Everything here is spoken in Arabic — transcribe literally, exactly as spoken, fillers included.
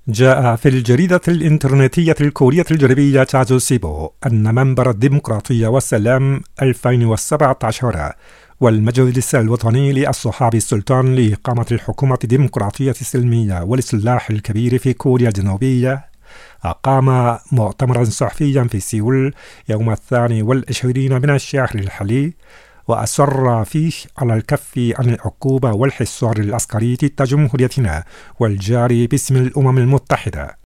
جاء في الجريدة الإنترنتية الكورية الجنوبية تازوسيبو أن منبر الديمقراطية والسلام ألفين وسبعة عشر والمجلس الوطني للصحاب السلطان لإقامة الحكومة الديمقراطية السلمية والإصلاح الكبير في كوريا الجنوبية أقام مؤتمرا صحفيا في سيول يوم الثاني والعشرين من الشهر الحالي، وأصر فيه على الكف عن العقوبة والحصار العسكري ضد جمهوريتنا والجاري باسم الأمم المتحدة.